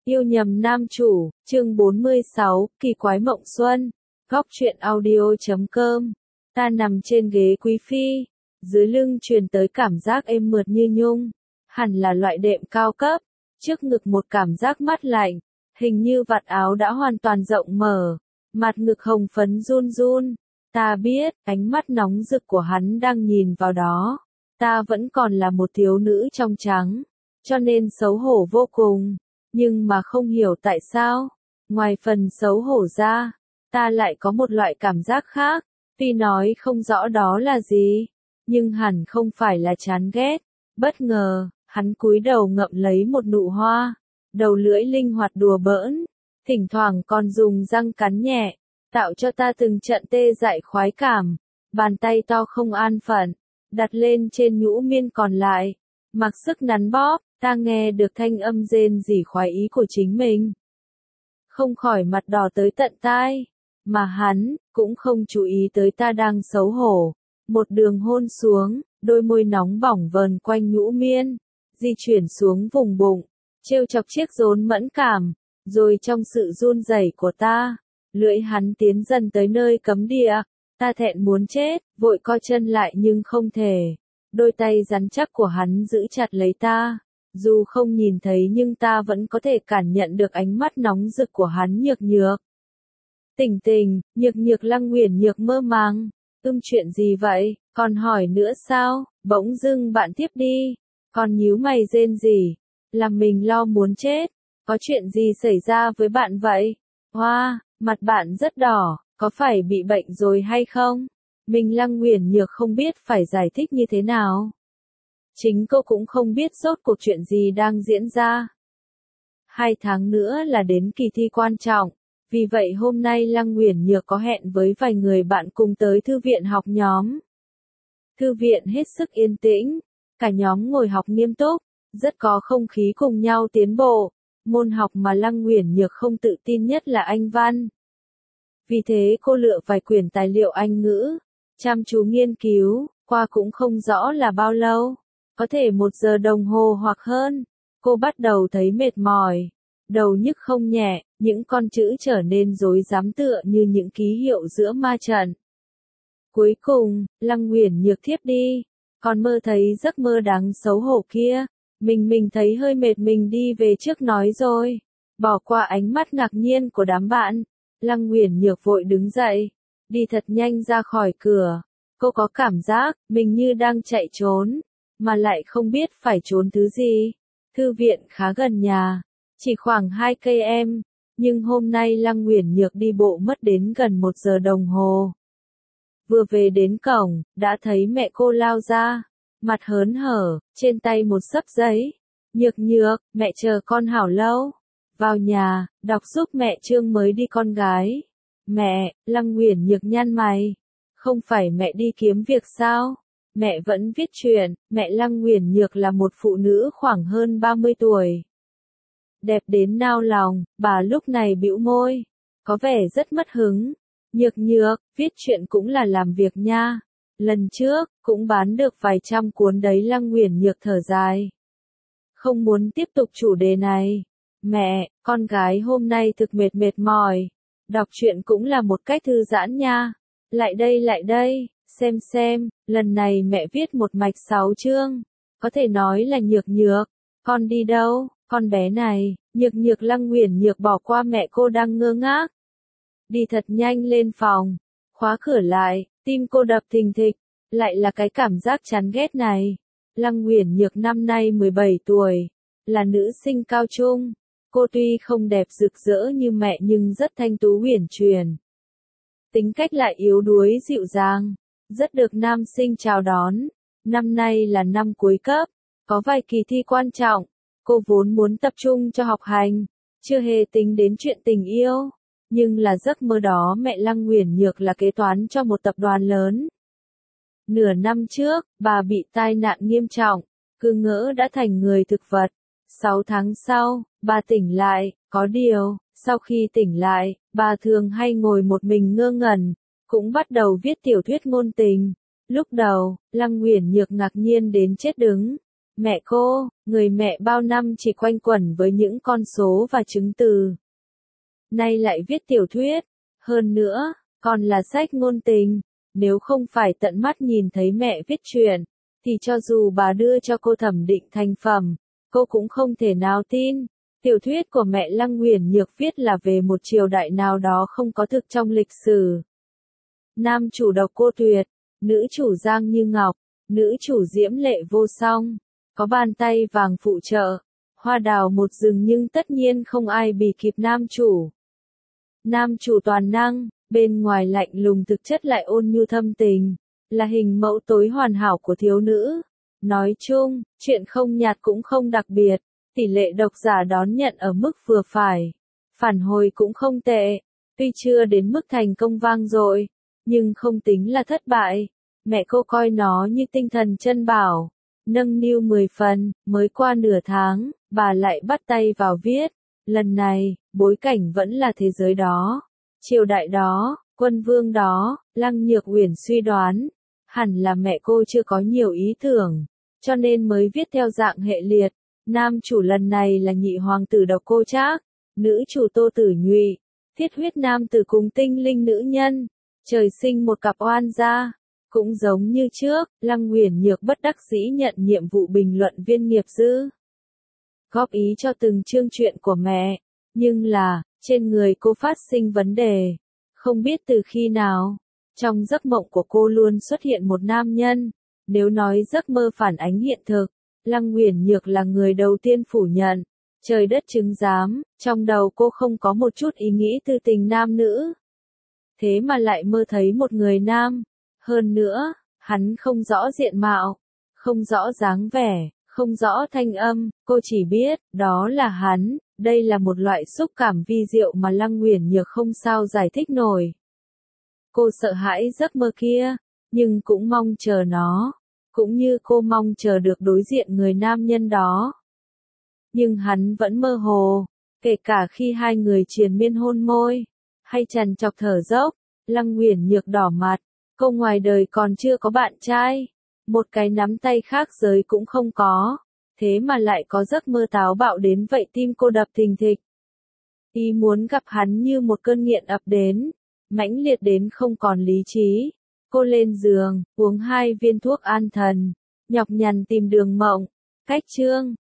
Yêu nhầm nam chủ, chương 46, kỳ quái mộng xuân, góc truyện audio.com. Ta nằm trên ghế quý phi, dưới lưng truyền tới cảm giác êm mượt như nhung, hẳn là loại đệm cao cấp, trước ngực một cảm giác mát lạnh, hình như vạt áo đã hoàn toàn rộng mở, mặt ngực hồng phấn run run. Ta biết, ánh mắt nóng rực của hắn đang nhìn vào đó. Ta vẫn còn là một thiếu nữ trong trắng, cho nên xấu hổ vô cùng. Nhưng mà không hiểu tại sao, ngoài phần xấu hổ ra, ta lại có một loại cảm giác khác, tuy nói không rõ đó là gì, nhưng hẳn không phải là chán ghét. Bất ngờ, hắn cúi đầu ngậm lấy một nụ hoa, đầu lưỡi linh hoạt đùa bỡn, thỉnh thoảng còn dùng răng cắn nhẹ, tạo cho ta từng trận tê dại khoái cảm. Bàn tay to không an phận, đặt lên trên nhũ miên còn lại, mặc sức nắn bóp. Ta nghe được thanh âm rên rỉ khoái ý của chính mình. Không khỏi mặt đỏ tới tận tai, mà hắn cũng không chú ý tới ta đang xấu hổ. Một đường hôn xuống, đôi môi nóng bỏng vờn quanh nhũ miên, di chuyển xuống vùng bụng, trêu chọc chiếc rốn mẫn cảm, rồi trong sự run rẩy của ta, lưỡi hắn tiến dần tới nơi cấm địa. Ta thẹn muốn chết, vội co chân lại nhưng không thể. Đôi tay rắn chắc của hắn giữ chặt lấy ta. Dù không nhìn thấy nhưng ta vẫn có thể cảm nhận được ánh mắt nóng rực của hắn. Nhược nhược. Tỉnh tỉnh, nhược nhược. Lăng Uyển Nhược mơ màng. Chuyện gì vậy, còn hỏi nữa sao? Bỗng dưng bạn tiếp đi. Còn nhíu mày rên rỉ, làm mình lo muốn chết. Có chuyện gì xảy ra với bạn vậy? Hoa, mặt bạn rất đỏ, có phải bị bệnh rồi hay không? Mình Lăng Uyển Nhược không biết phải giải thích như thế nào. Chính cô cũng không biết rốt cuộc chuyện gì đang diễn ra. 2 tháng nữa là đến kỳ thi quan trọng, vì vậy hôm nay Lăng Uyển Nhược có hẹn với vài người bạn cùng tới thư viện học nhóm. Thư viện hết sức yên tĩnh, cả nhóm ngồi học nghiêm túc, rất có không khí cùng nhau tiến bộ. Môn học mà Lăng Uyển Nhược không tự tin nhất là Anh văn. Vì thế cô lựa vài quyển tài liệu Anh ngữ, chăm chú nghiên cứu, qua cũng không rõ là bao lâu. Có thể 1 giờ đồng hồ hoặc hơn. Cô bắt đầu thấy mệt mỏi, đầu nhức không nhẹ, những con chữ trở nên rối rắm tựa như những ký hiệu giữa ma trận. Cuối cùng, Lăng Uyển Nhược thiếp đi, còn mơ thấy giấc mơ đáng xấu hổ kia. Mình thấy hơi mệt, mình đi về trước nói rồi. Bỏ qua ánh mắt ngạc nhiên của đám bạn, Lăng Uyển Nhược vội đứng dậy, đi thật nhanh ra khỏi cửa. Cô có cảm giác mình như đang chạy trốn, mà lại không biết phải trốn thứ gì. Thư viện khá gần nhà, chỉ khoảng 2 cây em, nhưng hôm nay Lăng Uyển Nhược đi bộ mất đến gần 1 giờ đồng hồ. Vừa về đến cổng, đã thấy mẹ cô lao ra, mặt hớn hở, trên tay một xấp giấy. Nhược Nhược, mẹ chờ con hảo lâu. Vào nhà, đọc giúp mẹ chương mới đi con gái. Mẹ, Lăng Uyển Nhược nhăn mày. Không phải mẹ đi kiếm việc sao? Mẹ vẫn viết truyện. Mẹ Lăng Uyển Nhược là một phụ nữ khoảng hơn 30 tuổi. Đẹp đến nao lòng, bà lúc này bĩu môi, có vẻ rất mất hứng. Nhược Nhược, viết truyện cũng là làm việc nha. Lần trước, cũng bán được vài trăm cuốn đấy. Lăng Uyển Nhược thở dài, không muốn tiếp tục chủ đề này. Mẹ, con gái hôm nay thực mệt mỏi. Đọc truyện cũng là một cách thư giãn nha. Lại đây, xem, lần này mẹ viết một mạch 6 chương. Có thể nói là Nhược Nhược, con đi đâu, con bé này. Nhược Nhược. Lăng Uyển Nhược bỏ qua mẹ cô đang ngơ ngác, đi thật nhanh lên phòng, khóa cửa lại, tim cô đập thình thịch, lại là cái cảm giác chán ghét này. Lăng Uyển Nhược năm nay 17 tuổi, là nữ sinh cao trung. Cô tuy không đẹp rực rỡ như mẹ nhưng rất thanh tú uyển chuyển. Tính cách lại yếu đuối dịu dàng, rất được nam sinh chào đón. Năm nay là năm cuối cấp, có vài kỳ thi quan trọng. Cô vốn muốn tập trung cho học hành, chưa hề tính đến chuyện tình yêu. Nhưng là giấc mơ đó. Mẹ Lăng Uyển Nhược là kế toán cho một tập đoàn lớn. Nửa năm trước, bà bị tai nạn nghiêm trọng, cứ ngỡ đã thành người thực vật. 6 tháng sau, bà tỉnh lại, có điều, sau khi tỉnh lại, bà thường hay ngồi một mình ngơ ngẩn, cũng bắt đầu viết tiểu thuyết ngôn tình. Lúc đầu, Lăng Uyển Nhược ngạc nhiên đến chết đứng. Mẹ cô, người mẹ bao năm chỉ quanh quẩn với những con số và chứng từ. Nay lại viết tiểu thuyết, hơn nữa, còn là sách ngôn tình. Nếu không phải tận mắt nhìn thấy mẹ viết truyện, thì cho dù bà đưa cho cô thẩm định thành phẩm, cô cũng không thể nào tin. Tiểu thuyết của mẹ Lăng Uyển Nhược viết là về một triều đại nào đó không có thực trong lịch sử. Nam chủ độc cô tuyệt, nữ chủ giang như ngọc, nữ chủ diễm lệ vô song, có bàn tay vàng phụ trợ, hoa đào một rừng nhưng tất nhiên không ai bì kịp nam chủ. Nam chủ toàn năng, bên ngoài lạnh lùng thực chất lại ôn nhu thâm tình, là hình mẫu tối hoàn hảo của thiếu nữ. Nói chung, chuyện không nhạt cũng không đặc biệt, tỷ lệ độc giả đón nhận ở mức vừa phải. Phản hồi cũng không tệ, tuy chưa đến mức thành công vang dội, nhưng không tính là thất bại. Mẹ cô coi nó như tinh thần chân bảo, nâng niu 10 phần, mới qua nửa tháng, bà lại bắt tay vào viết. Lần này, bối cảnh vẫn là thế giới đó, triều đại đó, quân vương đó. Lăng Nhược Uyển suy đoán, hẳn là mẹ cô chưa có nhiều ý tưởng, cho nên mới viết theo dạng hệ liệt. Nam chủ lần này là nhị hoàng tử Độc Cô Trác, nữ chủ Tô Tử Nhụy, thiết huyết nam tử cùng tinh linh nữ nhân, trời sinh một cặp oan gia. Cũng giống như trước, Lăng Uyển Nhược bất đắc dĩ nhận nhiệm vụ bình luận viên nghiệp dư, góp ý cho từng chương truyện của mẹ, nhưng là, trên người cô phát sinh vấn đề, không biết từ khi nào. Trong giấc mộng của cô luôn xuất hiện một nam nhân, nếu nói giấc mơ phản ánh hiện thực, Lăng Uyển Nhược là người đầu tiên phủ nhận, trời đất chứng giám, trong đầu cô không có một chút ý nghĩ tư tình nam nữ. Thế mà lại mơ thấy một người nam, hơn nữa, hắn không rõ diện mạo, không rõ dáng vẻ, không rõ thanh âm, cô chỉ biết, đó là hắn. Đây là một loại xúc cảm vi diệu mà Lăng Uyển Nhược không sao giải thích nổi. Cô sợ hãi giấc mơ kia, nhưng cũng mong chờ nó, cũng như cô mong chờ được đối diện người nam nhân đó. Nhưng hắn vẫn mơ hồ, kể cả khi hai người triền miên hôn môi, hay trằn trọc thở dốc. Lăng Uyển Nhược đỏ mặt, cô ngoài đời còn chưa có bạn trai, một cái nắm tay khác giới cũng không có, thế mà lại có giấc mơ táo bạo đến vậy, tim cô đập thình thịch. Ý muốn gặp hắn như một cơn nghiện ập đến, mãnh liệt đến không còn lý trí. Cô lên giường, uống 2 viên thuốc an thần, nhọc nhằn tìm đường mộng, cách chương.